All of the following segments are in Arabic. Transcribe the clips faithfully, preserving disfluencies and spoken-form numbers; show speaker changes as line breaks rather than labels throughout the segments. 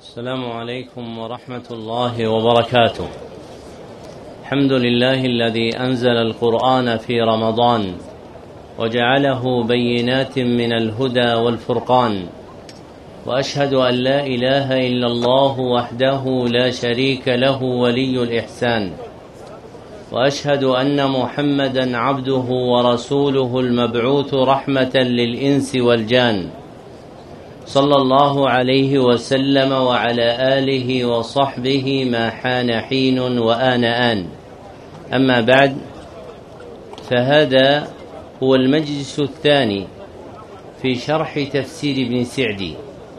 السلام عليكم ورحمة الله وبركاته. الحمد لله الذي أنزل القرآن في رمضان وجعله بينات من الهدى والفرقان، وأشهد أن لا إله إلا الله وحده لا شريك له ولي الإحسان، وأشهد أن محمدا عبده ورسوله المبعوث رحمة للإنس والجان، صلى الله عليه وسلم وعلى آله وصحبه ما حان حين وآن آن. أما بعد، فهذا هو المجلس الثاني في شرح تفسير ابن سعدي،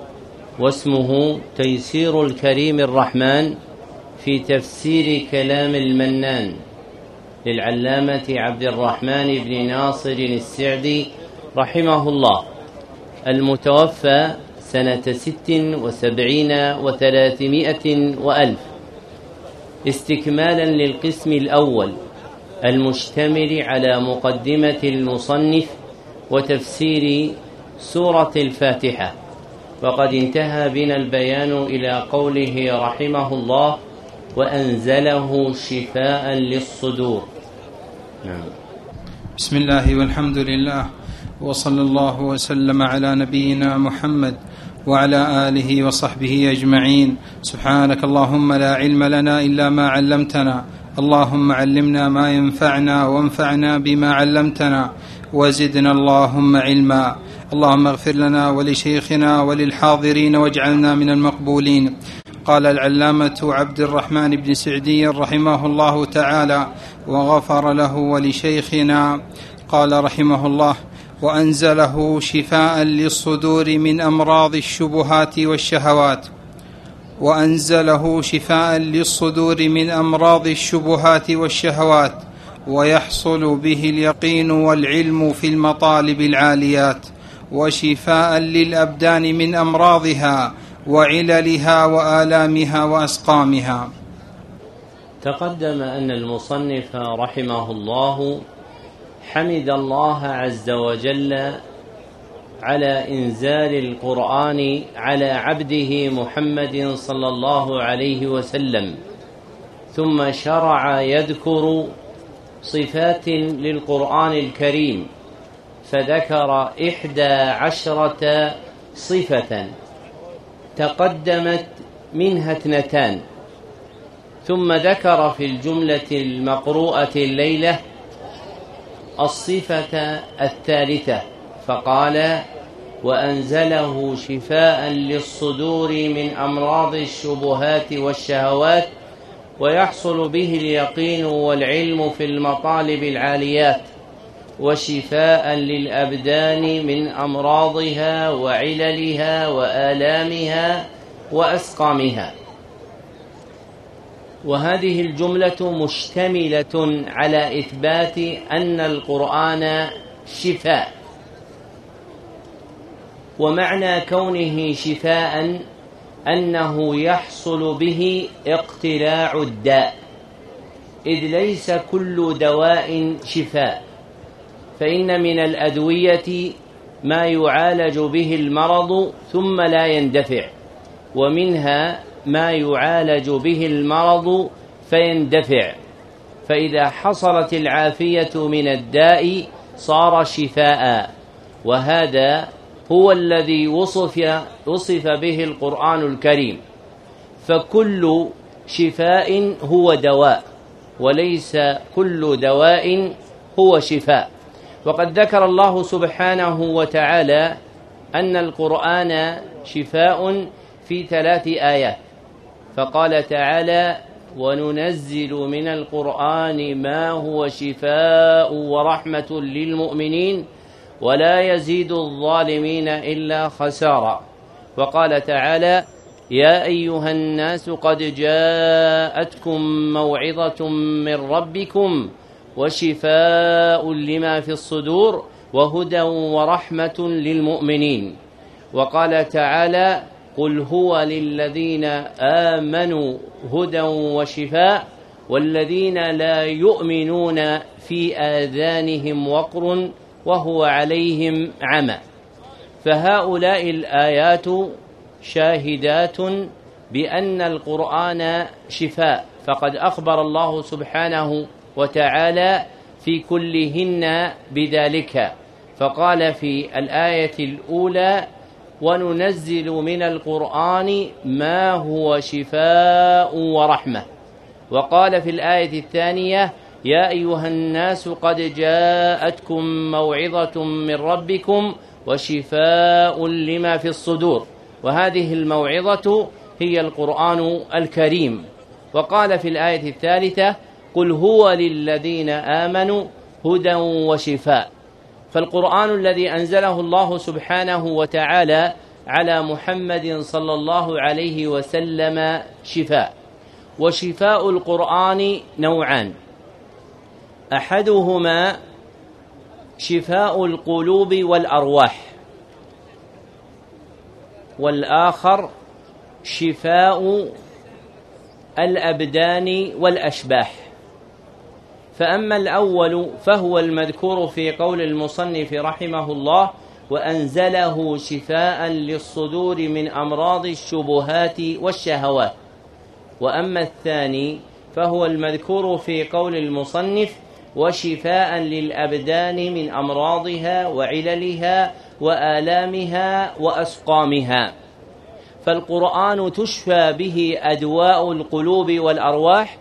واسمه تيسير الكريم الرحمن في تفسير كلام المنان للعلامة عبد الرحمن بن ناصر السعدي رحمه الله، المتوفى سنة ست وسبعين وثلاثمائة وألف، استكمالا للقسم الأول المشتمل على مقدمة المصنف وتفسير سورة الفاتحة. وقد انتهى بنا البيان إلى قوله رحمه الله: وأنزله شفاء للصدور. نعم.
بسم الله والحمد لله، وصلى الله وسلم على نبينا محمد وعلى آله وصحبه أجمعين. سبحانك اللهم لا علم لنا إلا ما علمتنا، اللهم علمنا ما ينفعنا وانفعنا بما علمتنا وزدنا اللهم علما. اللهم اغفر لنا ولشيخنا وللحاضرين واجعلنا من المقبولين. قال العلامة عبد الرحمن بن سعدي رحمه الله تعالى وغفر له ولشيخنا، قال رحمه الله: وأنزله شفاء للصدور من أمراض الشبهات والشهوات وأنزله شفاء للصدور من أمراض الشبهات والشهوات ويحصل به اليقين والعلم في المطالب العاليات، وشفاء للأبدان من أمراضها وعللها وآلامها وأسقامها.
تقدم أن المصنف رحمه الله حمد الله عز وجل على إنزال القرآن على عبده محمد صلى الله عليه وسلم، ثم شرع يذكر صفات للقرآن الكريم، فذكر إحدى عشرة صفة تقدمت منها اثنتان، ثم ذكر في الجملة المقروءة الليلة الصفة الثالثة فقال: وأنزله شفاء للصدور من أمراض الشبهات والشهوات ويحصل به اليقين والعلم في المطالب العاليات، وشفاء للأبدان من أمراضها وعللها وآلامها وأسقامها. وهذه الجملة مشتملة على إثبات أن القرآن شفاء، ومعنى كونه شفاء أنه يحصل به اقتلاع الداء، إذ ليس كل دواء شفاء، فإن من الأدوية ما يعالج به المرض ثم لا يندفع، ومنها ما يعالج به المرض فيندفع، فإذا حصلت العافية من الداء صار شفاء، وهذا هو الذي وصف, وصف به القرآن الكريم. فكل شفاء هو دواء، وليس كل دواء هو شفاء. وقد ذكر الله سبحانه وتعالى أن القرآن شفاء في ثلاث آيات، فقال تعالى: وننزل من القرآن ما هو شفاء ورحمة للمؤمنين ولا يزيد الظالمين إلا خسارا. وقال تعالى: يا أيها الناس قد جاءتكم موعظة من ربكم وشفاء لما في الصدور وهدى ورحمة للمؤمنين. وقال تعالى: قل هو للذين آمنوا هدى وشفاء والذين لا يؤمنون في آذانهم وقر وهو عليهم عمى. فهؤلاء الآيات شاهدات بأن القرآن شفاء، فقد أخبر الله سبحانه وتعالى في كلهن بذلك، فقال في الآية الأولى: وننزل من القرآن ما هو شفاء ورحمة. وقال في الآية الثانية: يا أيها الناس قد جاءتكم موعظة من ربكم وشفاء لما في الصدور. وهذه الموعظة هي القرآن الكريم. وقال في الآية الثالثة: قل هو للذين آمنوا هدى وشفاء. فالقرآن الذي أنزله الله سبحانه وتعالى على محمد صلى الله عليه وسلم شفاء. وشفاء القرآن نوعان: أحدهما شفاء القلوب والأرواح، والآخر شفاء الأبدان والأشباح. فأما الأول فهو المذكور في قول المصنف رحمه الله: وأنزله شفاء للصدور من أمراض الشبهات والشهوات. وأما الثاني فهو المذكور في قول المصنف: وشفاء للأبدان من أمراضها وعللها وآلامها وأسقامها. فالقرآن تشفى به أدواء القلوب والأرواح،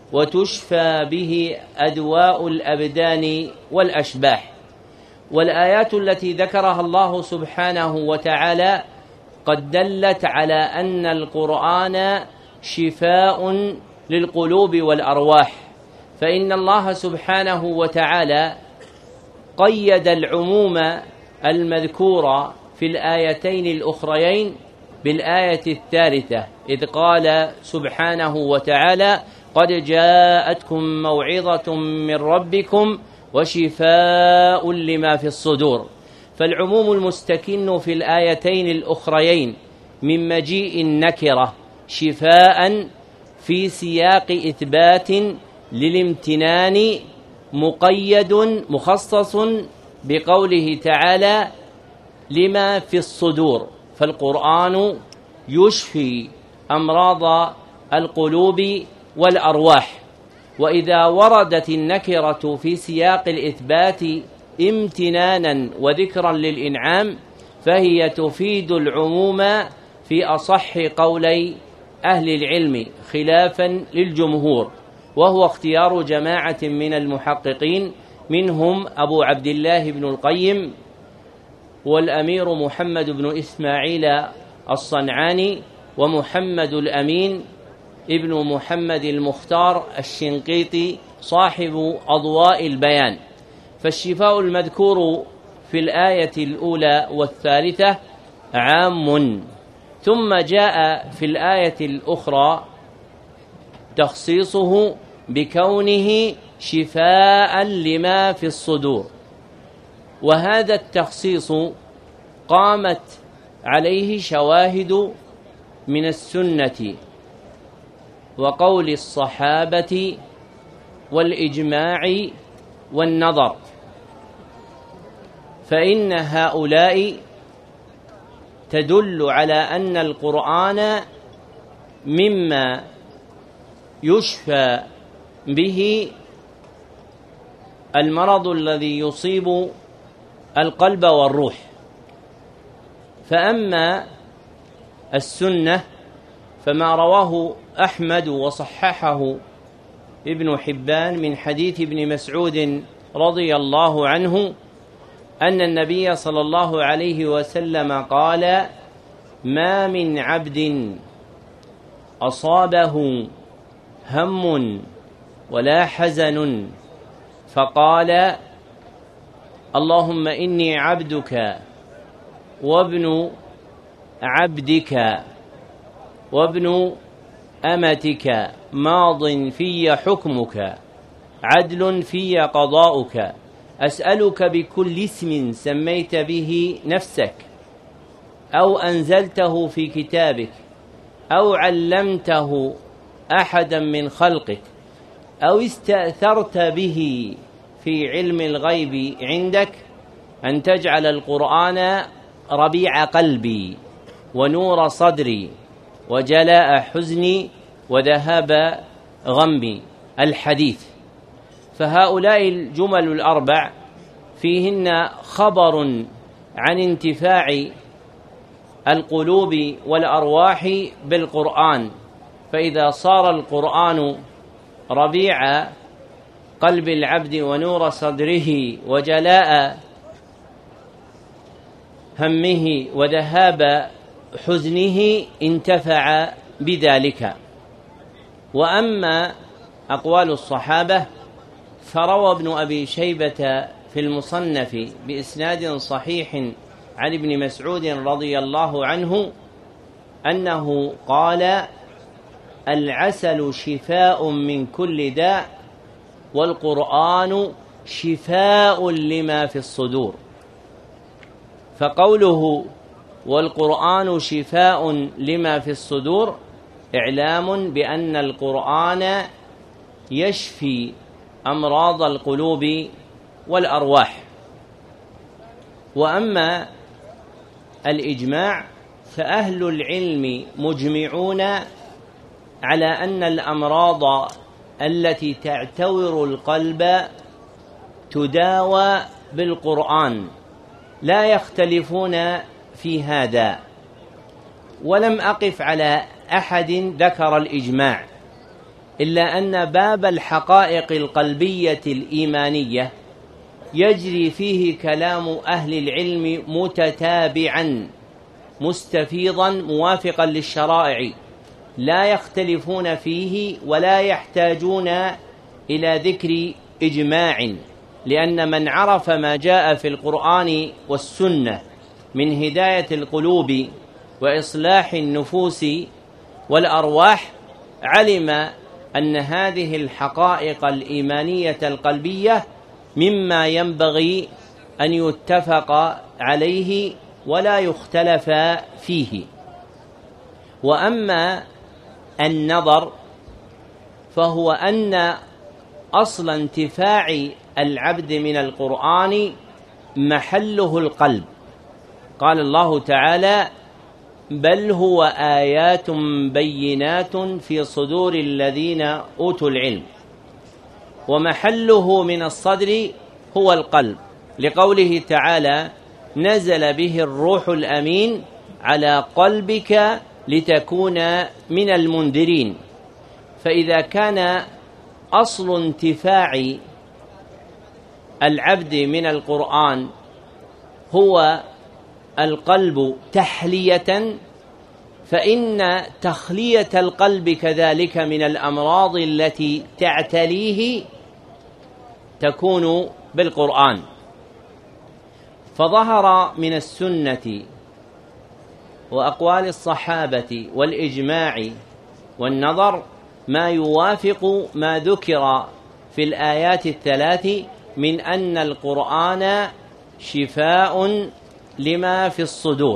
وتشفى به أدواء الأبدان والأشباح. والآيات التي ذكرها الله سبحانه وتعالى قد دلت على أن القرآن شفاء للقلوب والأرواح، فإن الله سبحانه وتعالى قيد العموم المذكور في الآيتين الأخريين بالآية الثالثة، إذ قال سبحانه وتعالى: قد جاءتكم موعظة من ربكم وشفاء لما في الصدور. فالعموم المستكن في الآيتين الأخريين من مجيء النكرة شفاء في سياق إثبات للامتنان مقيد مخصص بقوله تعالى: لما في الصدور. فالقرآن يشفي أمراض القلوب والأرواح. وإذا وردت النكرة في سياق الإثبات امتنانا وذكرا للإنعام فهي تفيد العموم في أصح قولي أهل العلم خلافا للجمهور، وهو اختيار جماعة من المحققين، منهم أبو عبد الله بن القيم والأمير محمد بن إسماعيل الصنعاني ومحمد الأمين ابن محمد المختار الشنقيطي صاحب أضواء البيان. فالشفاء المذكور في الآية الأولى والثالثة عام، ثم جاء في الآية الأخرى تخصيصه بكونه شفاء لما في الصدور. وهذا التخصيص قامت عليه شواهد من السنة وقول الصحابة والإجماع والنظر، فإن هؤلاء تدل على أن القرآن مما يشفى به المرض الذي يصيب القلب والروح. فأما السنة فما رواه أحمد وصححه ابن حبان من حديث ابن مسعود رضي الله عنه أن النبي صلى الله عليه وسلم قال: ما من عبد أصابه هم ولا حزن فقال: اللهم إني عبدك وابن عبدك وابن أمتك ماض في حكمك عدل في قضاؤك أسألك بكل اسم سميت به نفسك أو أنزلته في كتابك أو علمته أحدا من خلقك أو استأثرت به في علم الغيب عندك أن تجعل القرآن ربيع قلبي ونور صدري وجلاء حزني وذهاب غمي الحديث. فهؤلاء الجمل الأربع فيهن خبر عن انتفاع القلوب والأرواح بالقرآن، فإذا صار القرآن ربيع قلب العبد ونور صدره وجلاء همه وذهاب حزنه انتفع بذلك. وأما أقوال الصحابة فروى ابن أبي شيبة في المصنف بإسناد صحيح عن ابن مسعود رضي الله عنه أنه قال: العسل شفاء من كل داء والقرآن شفاء لما في الصدور. فقوله والقرآن شفاء لما في الصدور إعلام بأن القرآن يشفي أمراض القلوب والأرواح. وأما الإجماع فأهل العلم مجمعون على أن الأمراض التي تعتور القلب تداوى بالقرآن، لا يختلفون في هذا. ولم أقف على أحد ذكر الإجماع، إلا أن باب الحقائق القلبية الإيمانية يجري فيه كلام أهل العلم متتابعا مستفيضا موافقا للشرائع، لا يختلفون فيه ولا يحتاجون إلى ذكر إجماع، لأن من عرف ما جاء في القرآن والسنة من هداية القلوب وإصلاح النفوس والأرواح علم أن هذه الحقائق الإيمانية القلبية مما ينبغي أن يتفق عليه ولا يختلف فيه. وأما النظر فهو أن أصل انتفاع العبد من القرآن محله القلب. قال الله تعالى: بل هو آيات بينات في صدور الذين أوتوا العلم. ومحله من الصدر هو القلب، لقوله تعالى: نزل به الروح الأمين على قلبك لتكون من المنذرين. فإذا كان أصل انتفاع العبد من القرآن هو القلب تحلية، فإن تخلية القلب كذلك من الأمراض التي تعتليه تكون بالقرآن. فظهر من السنة وأقوال الصحابة والإجماع والنظر ما يوافق ما ذكر في الآيات الثلاث من أن القرآن شفاء لما في الصدور.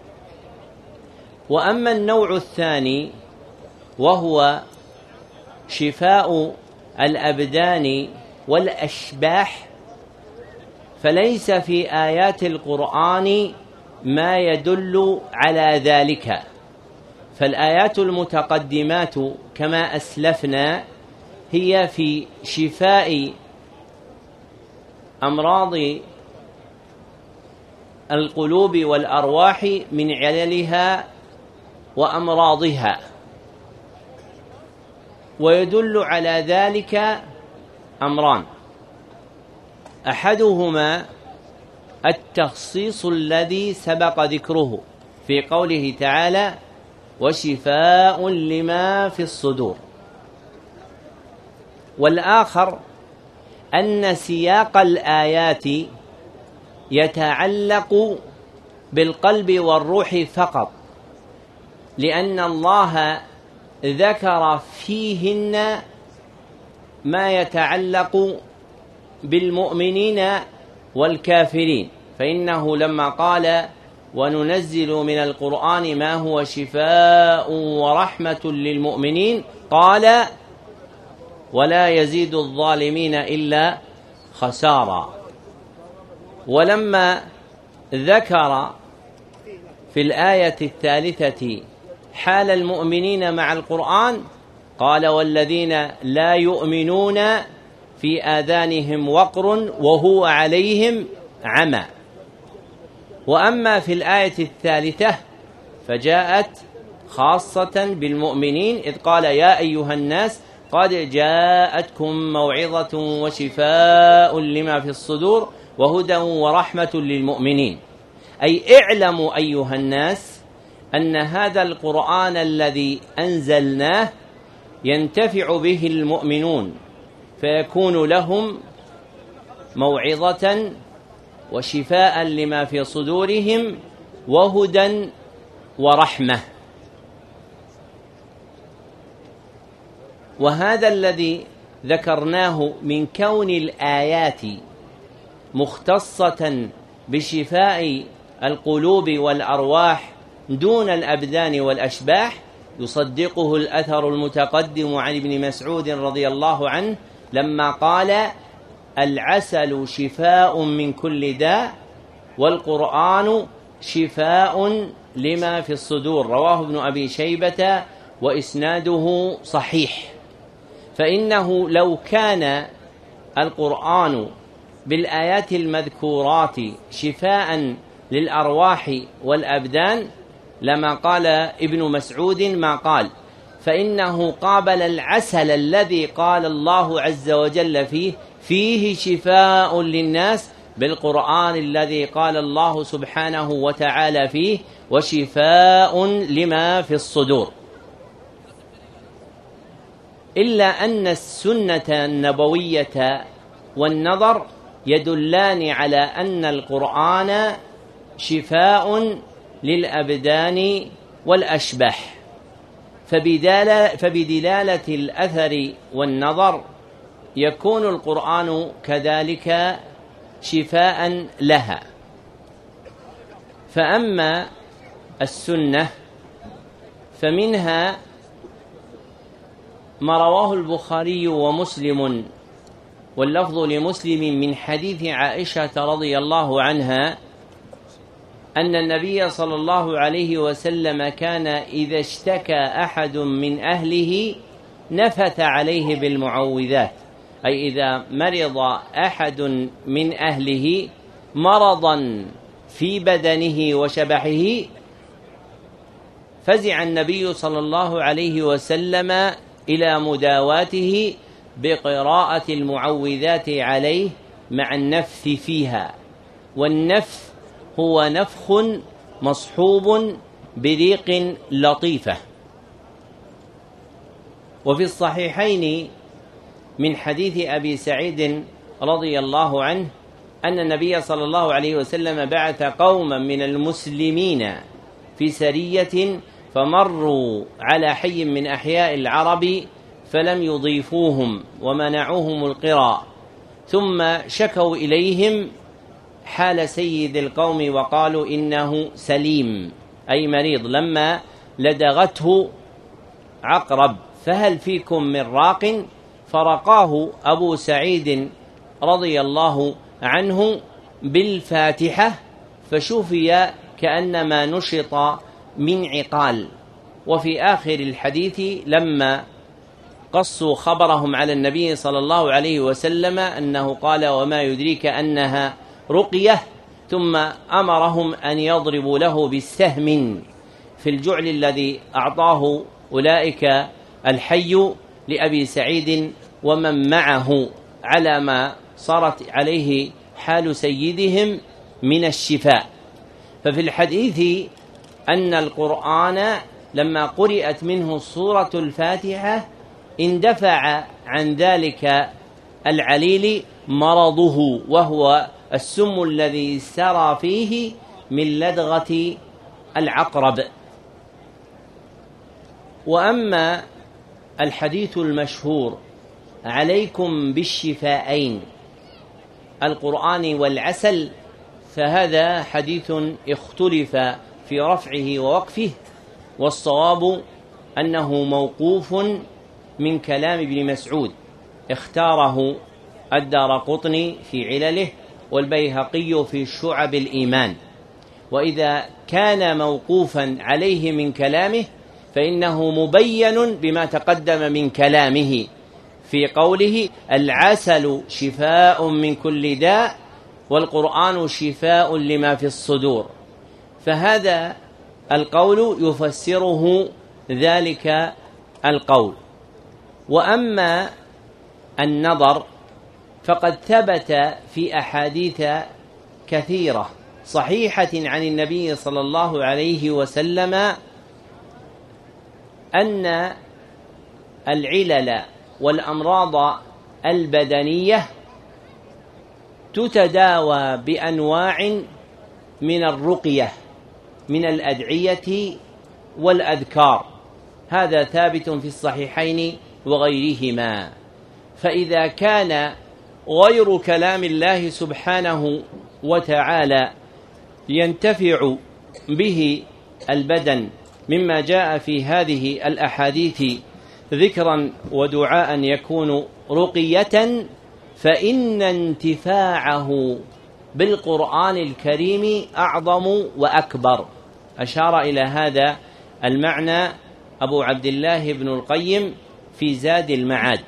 وأما النوع الثاني وهو شفاء الأبدان والأشباح فليس في آيات القرآن ما يدل على ذلك. فالآيات المتقدمات كما أسلفنا هي في شفاء أمراض القلوب والأرواح من عللها وأمراضها، ويدل على ذلك أمران: أحدهما التخصيص الذي سبق ذكره في قوله تعالى: وشفاء لما في الصدور، والآخر أن سياق الآيات يتعلق بالقلب والروح فقط، لأن الله ذكر فيهن ما يتعلق بالمؤمنين والكافرين. فإنه لما قال: وننزل من القرآن ما هو شفاء ورحمة للمؤمنين، قال: ولا يزيد الظالمين إلا خسارا. ولما ذكر في الآية الثالثة حال المؤمنين مع القرآن؟ قال والذين لا يؤمنون في آذانهم وقر وهو عليهم عمى. وأما في الآية الثالثة فجاءت خاصة بالمؤمنين إذ قال يا أيها الناس قد جاءتكم موعظة وشفاء لما في الصدور وهدى ورحمة للمؤمنين، أي اعلموا أيها الناس أن هذا القرآن الذي أنزلناه ينتفع به المؤمنون فيكون لهم موعظة وشفاء لما في صدورهم وهدى ورحمة. وهذا الذي ذكرناه من كون الآيات مختصة بشفاء القلوب والأرواح دون الأبدان والأشباح يصدقه الأثر المتقدم عن ابن مسعود رضي الله عنه لما قال العسل شفاء من كل داء والقرآن شفاء لما في الصدور، رواه ابن أبي شيبة وإسناده صحيح. فإنه لو كان القرآن بالآيات المذكورات شفاء للأرواح والأبدان لما قال ابن مسعود ما قال، فإنه قابل العسل الذي قال الله عز وجل فيه فيه شفاء للناس بالقرآن الذي قال الله سبحانه وتعالى فيه وشفاء لما في الصدور. إلا أن السنة النبوية والنظر يدلان على أن القرآن شفاء للأبدان والأشباح، فبدلالة الأثر والنظر يكون القرآن كذلك شفاء لها. فأما السنة فمنها ما رواه البخاري ومسلم واللفظ لمسلم من حديث عائشة رضي الله عنها أن النبي صلى الله عليه وسلم كان إذا اشتكى أحد من أهله نفث عليه بالمعوذات، أي إذا مرض أحد من أهله مرضا في بدنه وشبحه فزع النبي صلى الله عليه وسلم إلى مداواته بقراءة المعوذات عليه مع النفث فيها. والنفث هو نفخ مصحوب بريق لطيفة. وفي الصحيحين من حديث أبي سعيد رضي الله عنه أن النبي صلى الله عليه وسلم بعث قوما من المسلمين في سرية فمروا على حي من أحياء العرب فلم يضيفوهم ومنعوهم القراء، ثم شكوا إليهم حال سيد القوم وقالوا إنه سليم أي مريض لما لدغته عقرب فهل فيكم من راق؟ فرقاه أبو سعيد رضي الله عنه بالفاتحة فشفي كأنما نشط من عقال. وفي آخر الحديث لما قصوا خبرهم على النبي صلى الله عليه وسلم أنه قال وما يدريك أنها رقية، ثم أمرهم أن يضربوا له بالسهم في الجعل الذي أعطاه أولئك الحي لأبي سعيد ومن معه على ما صارت عليه حال سيدهم من الشفاء. ففي الحديث أن القرآن لما قرأت منه سورة الفاتحة اندفع عن ذلك العليل مرضه وهو السم الذي سرى فيه من لدغة العقرب. وأما الحديث المشهور عليكم بالشفاءين القرآن والعسل فهذا حديث اختلف في رفعه ووقفه، والصواب أنه موقوف من كلام ابن مسعود اختاره الدارقطني في علله والبيهقي في شعب الإيمان. وإذا كان موقوفا عليه من كلامه فإنه مبين بما تقدم من كلامه في قوله العسل شفاء من كل داء والقرآن شفاء لما في الصدور، فهذا القول يفسره ذلك القول. وأما النظر فقد ثبت في أحاديث كثيرة صحيحة عن النبي صلى الله عليه وسلم أن العلل والأمراض البدنية تتداوى بأنواع من الرقية من الأدعية والأذكار، هذا ثابت في الصحيحين وغيرهما. فإذا كان غير كلام الله سبحانه وتعالى ينتفع به البدن مما جاء في هذه الأحاديث ذكرا ودعاء يكون رقية، فإن انتفاعه بالقرآن الكريم أعظم وأكبر. أشار إلى هذا المعنى أبو عبد الله بن القيم في زاد المعاد.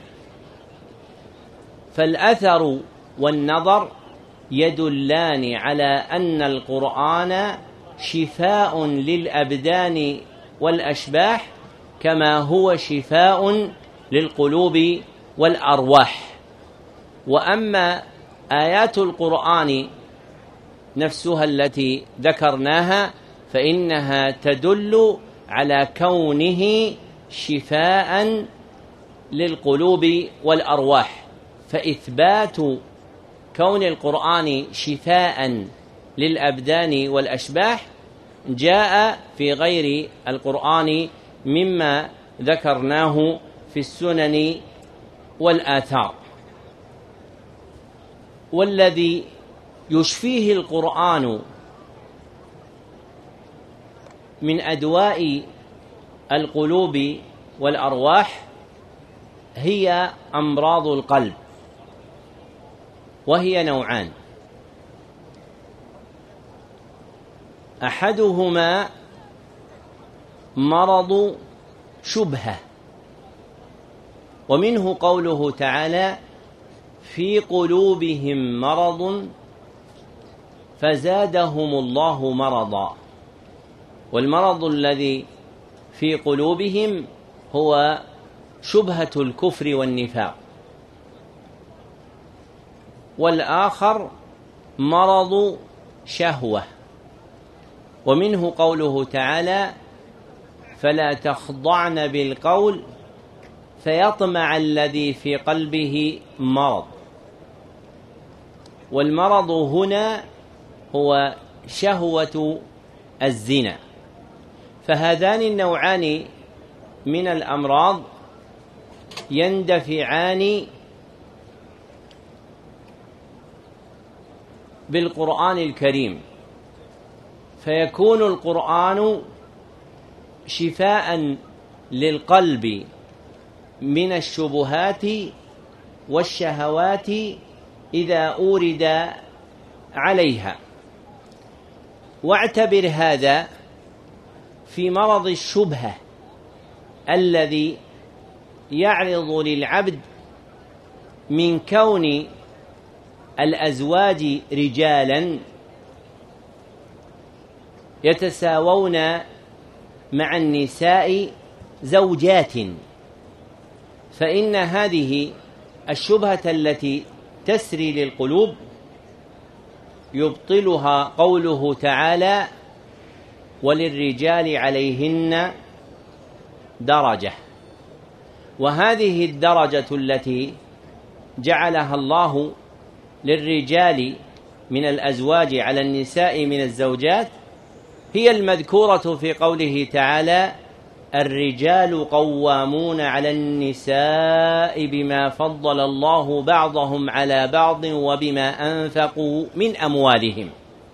فالأثر والنظر يدلان على أن القرآن شفاء للأبدان والأشباح كما هو شفاء للقلوب والأرواح. وأما آيات القرآن نفسها التي ذكرناها فإنها تدل على كونه شفاء للقلوب والأرواح، فإثبات كون القرآن شفاء للأبدان والأشباح جاء في غير القرآن مما ذكرناه في السنن والآثار. والذي يشفيه القرآن من أدواء القلوب والأرواح هي أمراض القلب، وهي نوعان: أحدهما مرض شبهة، ومنه قوله تعالى في قلوبهم مرض فزادهم الله مرضا. والمرض الذي في قلوبهم هو شبهة الكفر والنفاق. والآخر مرض شهوة، ومنه قوله تعالى فلا تخضعن بالقول فيطمع الذي في قلبه مرض. والمرض هنا هو شهوة الزنا. فهذان النوعان من الأمراض يندفعان بالقرآن الكريم، فيكون القرآن شفاء للقلب من الشبهات والشهوات إذا أورد عليها. واعتبر هذا في مرض الشبهة الذي يعرض للعبد من كون الأزواج رجالا يتساوون مع النساء زوجات، فإن هذه الشبهة التي تسري للقلوب يبطلها قوله تعالى وللرجال عليهن درجة. وهذه الدرجة التي جعلها الله للرجال من الأزواج على النساء من الزوجات هي المذكورة في قوله تعالى الرجال قوامون على النساء بما فضل الله بعضهم على بعض وبما أنفقوا من أموالهم.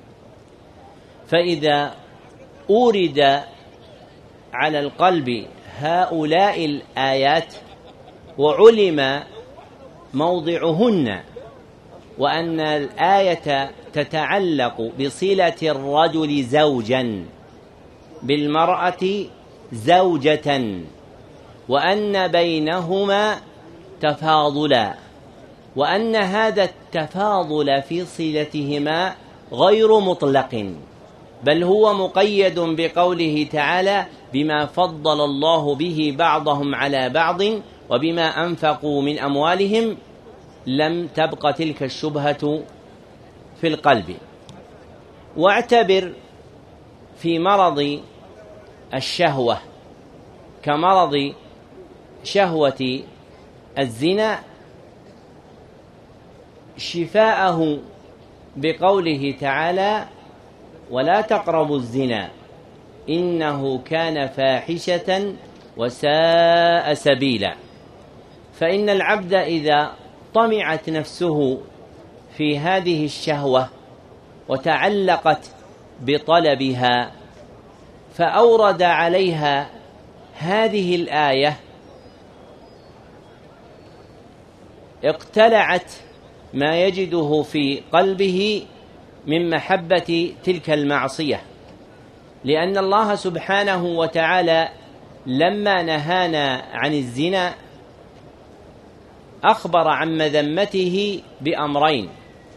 فإذا أورد على القلب هؤلاء الآيات وعلم موضعهن وأن الآية تتعلق بصلة الرجل زوجا بالمرأة زوجة وأن بينهما تفاضلا، وأن هذا التفاضل في صلتهما غير مطلق، بل هو مقيد بقوله تعالى: بما فضل الله به بعضهم على بعض وبما أنفقوا من أموالهم، لم تبق تلك الشبهة في القلب. واعتبر في مرض الشهوة كمرض شهوة الزنا شفاءه بقوله تعالى: ولا تقربوا الزنا إنه كان فاحشة وساء سبيلا. فإن العبد إذا طمعت نفسه في هذه الشهوة وتعلقت بطلبها فأورد عليها هذه الآية، اقتلعت ما يجده في قلبه من محبة تلك المعصية، لأن الله سبحانه وتعالى لما نهانا عن الزنا أخبر عن مذمته بأمرين: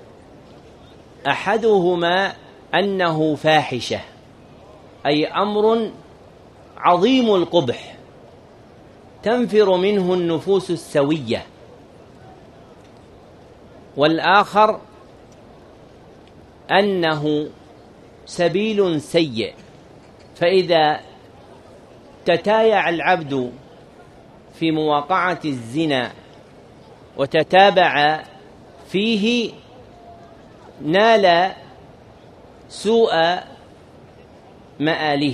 أحدهما أنه فاحشة، أي أمر عظيم القبح تنفر منه النفوس السوية، والآخر أنه سبيل سيء، فإذا تتايع العبد في مواقعة الزنا وتتابع فيه نال سوء مآله.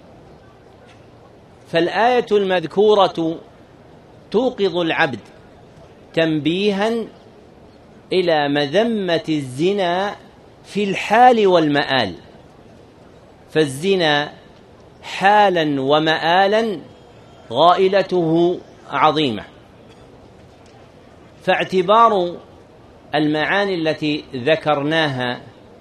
فالآية المذكورة توقظ العبد تنبيها إلى مذمة الزنا في الحال والمآل، فالزنا حالا ومآلا غائلته عظيمة. فاعتبار المعاني التي ذكرناها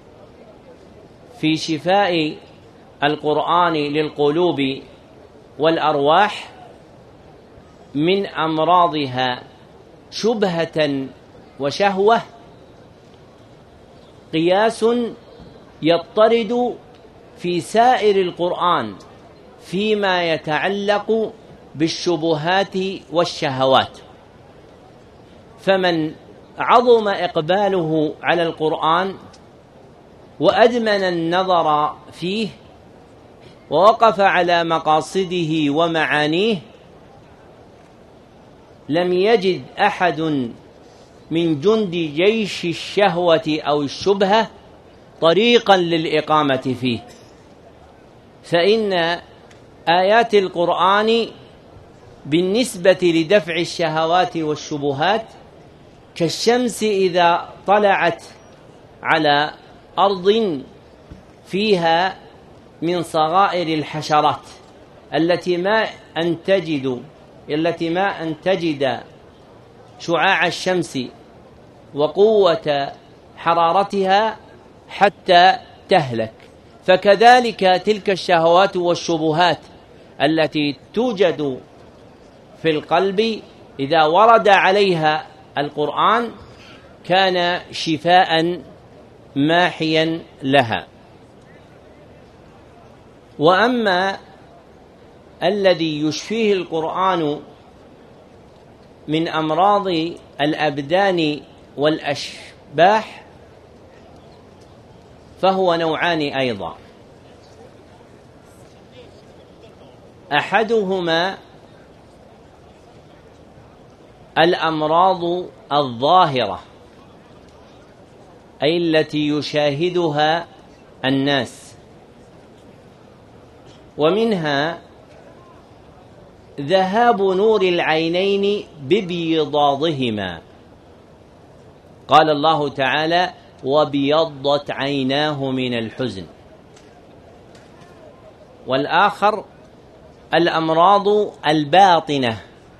في شفاء القرآن للقلوب والأرواح من أمراضها شبهة وشهوة قياس يضطرد في سائر القرآن فيما يتعلق بالشبهات والشهوات. فمن عظم إقباله على القرآن وأدمن النظر فيه ووقف على مقاصده ومعانيه لم يجد أحد من جند جيش الشهوة أو الشبهة طريقا للإقامة فيه، فإن آيات القرآن بالنسبة لدفع الشهوات والشبهات كالشمس إذا طلعت على أرض فيها من صغائر الحشرات التي ما أن تجد التي ما أن تجد شعاع الشمس وقوة حرارتها حتى تهلك، فكذلك تلك الشهوات والشبهات التي توجد في القلب إذا ورد عليها القرآن كان شفاء ماحيا لها. وأما الذي يشفيه القرآن من أمراض الأبدان والأشباح فهو نوعان أيضا: أحدهما الأمراض الظاهرة، أي التي يشاهدها الناس، ومنها ذهاب نور العينين ببيضاضهما، قال الله تعالى: وبيضت عيناه من الحزن. والآخر الأمراض الباطنة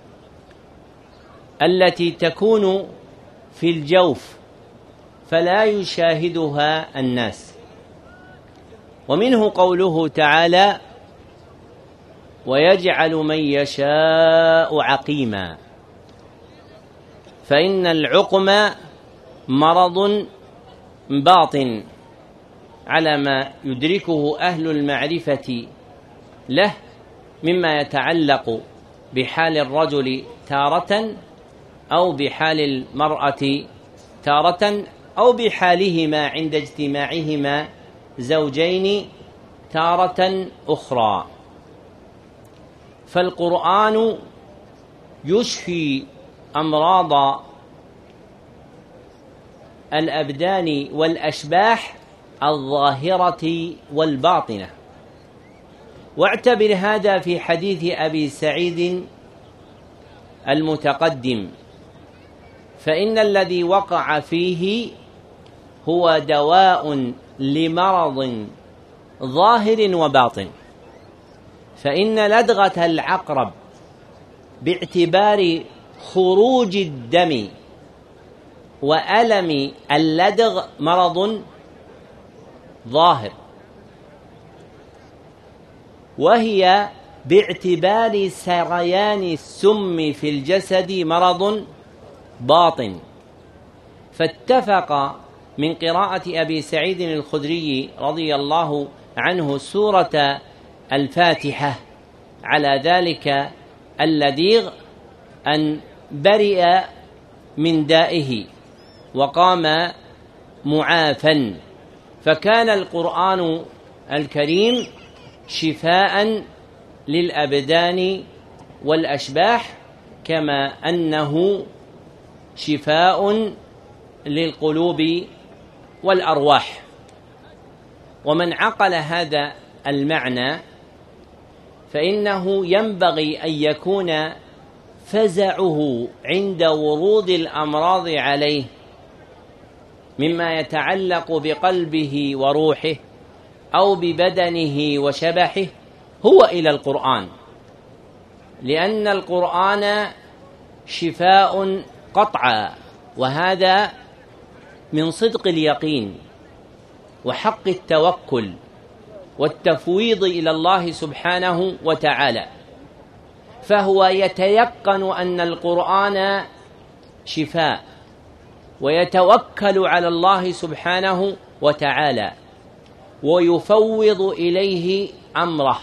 التي تكون في الجوف فلا يشاهدها الناس، ومنه قوله تعالى: ويجعل من يشاء عقيما. فإن العقم مرض باطن على ما يدركه أهل المعرفة له مما يتعلق بحال الرجل تارة أو بحال المرأة تارة أو بحالهما عند اجتماعهما زوجين تارة أخرى. فالقرآن يشفي أمراض الأبدان والأشباح الظاهرة والباطنة. واعتبر هذا في حديث أبي سعيد المتقدم، فإن الذي وقع فيه هو دواء لمرض ظاهر وباطن. فإن لدغة العقرب باعتبار خروج الدم وألم اللدغ مرض ظاهر، وهي باعتبار سريان السم في الجسد مرض باطن. فاتفق من قراءة أبي سعيد الخدري رضي الله عنه سورة الفاتحة على ذلك اللديغ أن برئ من دائه وقام معافا. فكان القرآن الكريم شفاء للأبدان والأشباح، كما أنه شفاء للقلوب والأرواح. ومن عقل هذا المعنى فإنه ينبغي أن يكون فزعه عند ورود الأمراض عليه مما يتعلق بقلبه وروحه أو ببدنه وشبحه هو إلى القرآن، لأن القرآن شفاء قطعا، وهذا من صدق اليقين وحق التوكل والتفويض إلى الله سبحانه وتعالى. فهو يتيقن أن القرآن شفاء ويتوكل على الله سبحانه وتعالى ويفوض إليه أمره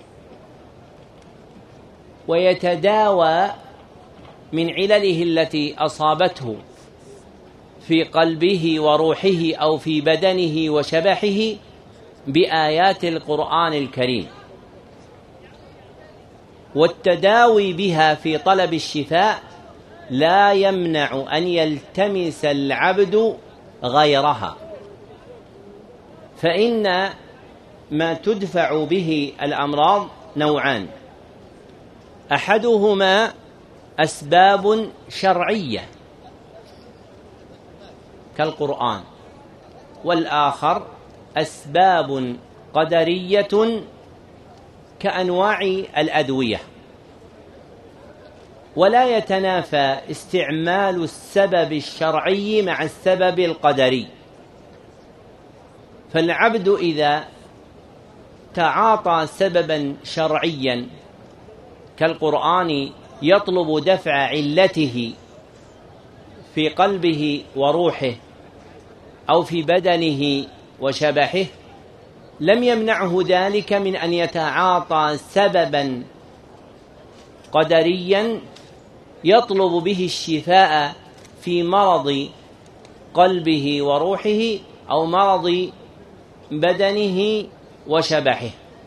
ويتداوى من علله التي أصابته في قلبه وروحه أو في بدنه وشبحه بآيات القرآن الكريم. والتداوي بها في طلب الشفاء لا يمنع أن يلتمس العبد غيرها، فإن ما تدفع به الأمراض نوعان: أحدهما أسباب شرعية كالقرآن، والآخر أسباب قدرية كأنواع الأدوية. ولا يتنافى استعمال السبب الشرعي مع السبب القدري. فالعبد إذا تعاطى سببا شرعيا كالقرآن يطلب دفع علته في قلبه وروحه أو في بدنه وشبحه، لم يمنعه ذلك من أن يتعاطى سببا قدريا يطلب به الشفاء في مرض قلبه وروحه أو مرض بدنه وشبحه.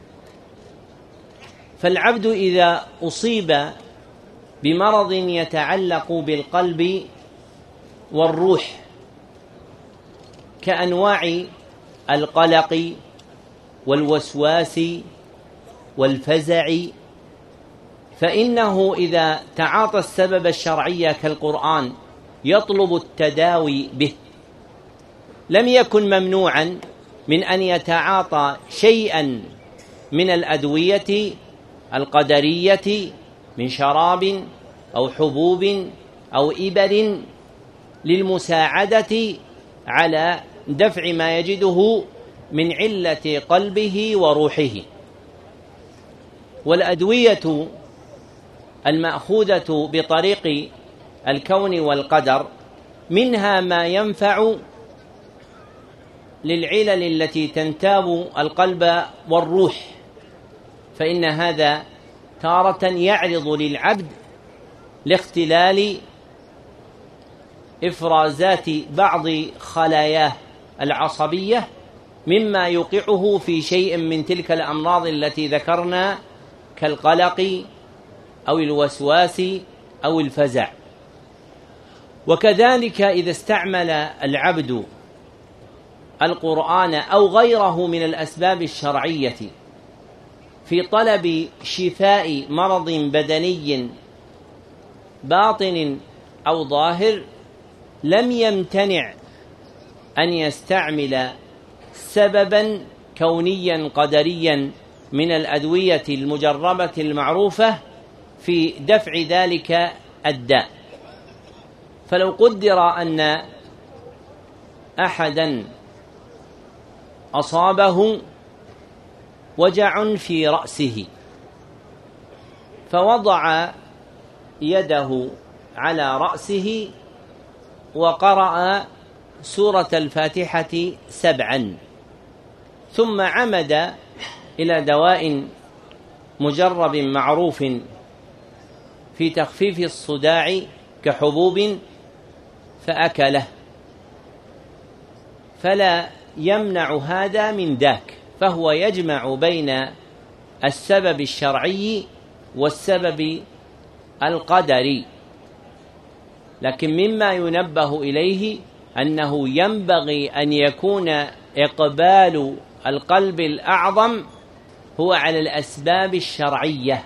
فالعبد إذا أصيب بمرض يتعلق بالقلب والروح كأنواع القلق والوسواس والفزع، فإنه إذا تعاطى السبب الشرعي كالقرآن يطلب التداوي به، لم يكن ممنوعا من أن يتعاطى شيئا من الأدوية القدرية من شراب أو حبوب أو إبر للمساعدة على دفع ما يجده من علة قلبه وروحه. والأدوية المأخوذة بطريق الكون والقدر منها ما ينفع للعلل التي تنتاب القلب والروح، فإن هذا تارة يعرض للعبد لاختلال إفرازات بعض خلاياه العصبية مما يوقعه في شيء من تلك الأمراض التي ذكرنا كالقلق أو الوسواس أو الفزع. وكذلك إذا استعمل العبد القرآن أو غيره من الأسباب الشرعية في طلب شفاء مرض بدني باطن أو ظاهر لم يمتنع أن يستعمل سببا كونيا قدريا من الأدوية المجربة المعروفة في دفع ذلك الداء. فلو قدر أن أحدا أصابه وجع في رأسه فوضع يده على رأسه وقرأ سورة الفاتحة سبعا، ثم عمد إلى دواء مجرب معروف في تخفيف الصداع كحبوب فأكله، فلا يمنع هذا من ذاك، فهو يجمع بين السبب الشرعي والسبب القدري. لكن مما ينبه إليه أنه ينبغي أن يكون إقبال القلب الأعظم هو على الأسباب الشرعية،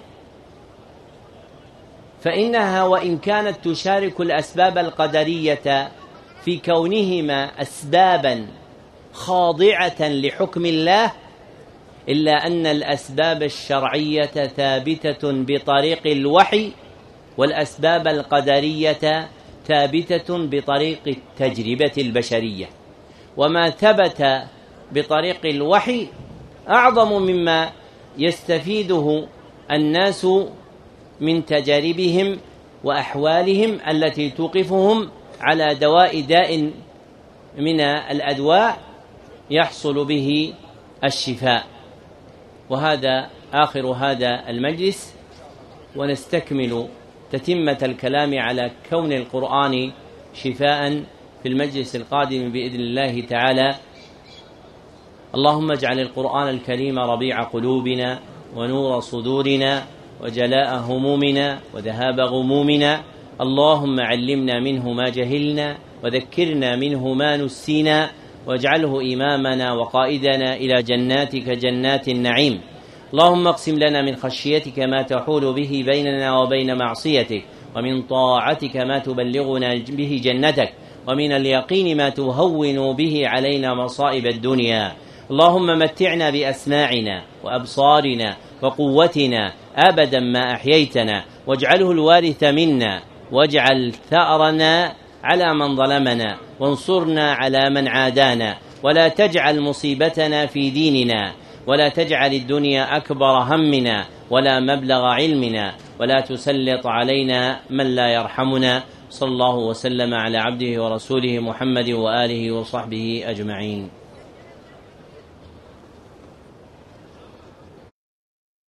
فإنها وإن كانت تشارك الأسباب القدرية في كونهما أسبابا خاضعة لحكم الله، إلا أن الأسباب الشرعية ثابتة بطريق الوحي، والأسباب القدرية ثابتة بطريق التجربة البشرية. وما ثبت بطريق الوحي أعظم مما يستفيده الناس من تجاربهم وأحوالهم التي توقفهم على دواء داء من الأدواء يحصل به الشفاء. وهذا آخر هذا المجلس، ونستكمل تتمة الكلام على كون القرآن شفاء في المجلس القادم بإذن الله تعالى. اللهم اجعل القرآن الكريم ربيع قلوبنا ونور صدورنا وجلاء همومنا وذهاب غمومنا. اللهم علمنا منه ما جهلنا وذكرنا منه ما نسينا، واجعله إمامنا وقائدنا إلى جناتك جنات النعيم. اللهم اقسم لنا من خشيتك ما تحول به بيننا وبين معصيتك، ومن طاعتك ما تبلغنا به جنتك، ومن اليقين ما تهون به علينا مصائب الدنيا. اللهم متعنا بأسماعنا وأبصارنا وقوتنا أبدا ما أحييتنا، واجعله الوارث منا، واجعل ثأرنا على من ظلمنا، وانصرنا على من عادانا، ولا تجعل مصيبتنا في ديننا، ولا تجعل الدنيا أكبر همنا ولا مبلغ علمنا، ولا تسلط علينا من لا يرحمنا. صلى الله وسلم على عبده ورسوله محمد وآله وصحبه أجمعين.